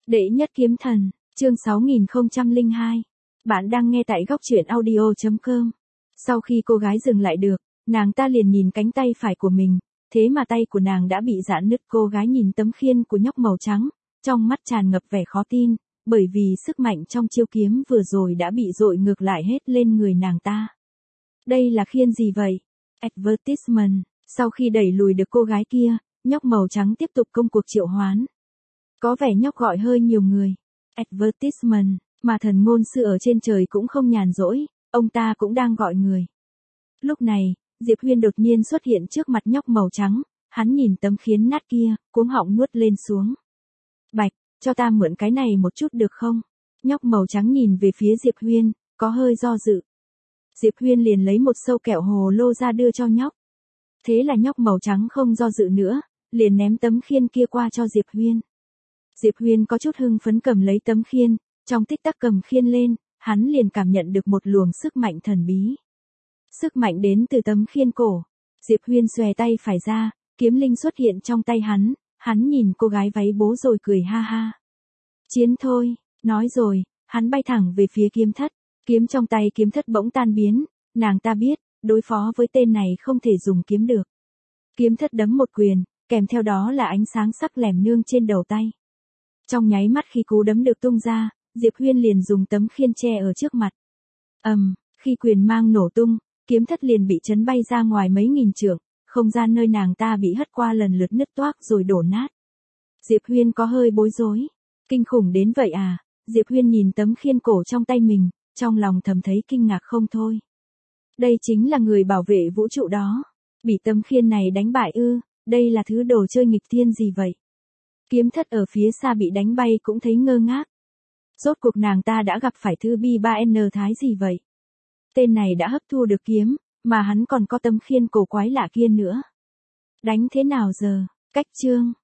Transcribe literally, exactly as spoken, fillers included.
Đệ nhất kiếm thần, chương sáu nghìn không trăm lẻ hai. Bạn đang nghe tại góc truyện audio chấm com. Sau khi cô gái dừng lại được, nàng ta liền nhìn cánh tay phải của mình, thế mà tay của nàng đã bị rạn nứt. Cô gái nhìn tấm khiên của nhóc màu trắng, trong mắt tràn ngập vẻ khó tin, bởi vì sức mạnh trong chiêu kiếm vừa rồi đã bị dội ngược lại hết lên người nàng ta. Đây là khiên gì vậy? Advertisement. Sau khi đẩy lùi được cô gái kia, nhóc màu trắng tiếp tục công cuộc triệu hoán. Có vẻ nhóc gọi hơi nhiều người. Advertisement, mà thần ngôn sư ở trên trời cũng không nhàn rỗi, ông ta cũng đang gọi người. Lúc này, Diệp Huyên đột nhiên xuất hiện trước mặt nhóc màu trắng, hắn nhìn tấm khiên nát kia, cuống họng nuốt lên xuống. Bạch, cho ta mượn cái này một chút được không? Nhóc màu trắng nhìn về phía Diệp Huyên, có hơi do dự. Diệp Huyên liền lấy một sâu kẹo hồ lô ra đưa cho nhóc. Thế là nhóc màu trắng không do dự nữa, liền ném tấm khiên kia qua cho Diệp Huyên. Diệp Huyên có chút hưng phấn cầm lấy tấm khiên, trong tích tắc cầm khiên lên, hắn liền cảm nhận được một luồng sức mạnh thần bí. Sức mạnh đến từ tấm khiên cổ. Diệp Huyên xòe tay phải ra, kiếm linh xuất hiện trong tay hắn, hắn nhìn cô gái váy bố rồi cười ha ha. Chiến thôi, nói rồi, hắn bay thẳng về phía kiếm thất, kiếm trong tay kiếm thất bỗng tan biến, nàng ta biết, đối phó với tên này không thể dùng kiếm được. Kiếm thất đấm một quyền, kèm theo đó là ánh sáng sắc lẻm nương trên đầu tay. Trong nháy mắt khi cú đấm được tung ra, Diệp Huyên liền dùng tấm khiên che ở trước mặt. Ầm, um, khi quyền mang nổ tung, kiếm thất liền bị chấn bay ra ngoài mấy nghìn trượng, không gian nơi nàng ta bị hất qua lần lượt nứt toác rồi đổ nát. Diệp Huyên có hơi bối rối. Kinh khủng đến vậy à? Diệp Huyên nhìn tấm khiên cổ trong tay mình, trong lòng thầm thấy kinh ngạc không thôi. Đây chính là người bảo vệ vũ trụ đó. Bị tấm khiên này đánh bại ư, đây là thứ đồ chơi nghịch thiên gì vậy? Kiếm thất ở phía xa bị đánh bay cũng thấy ngơ ngác. Rốt cuộc nàng ta đã gặp phải thứ bi ba N thái gì vậy? Tên này đã hấp thu được kiếm, mà hắn còn có tấm khiên cổ quái lạ kia nữa. Đánh thế nào giờ? Cách chương.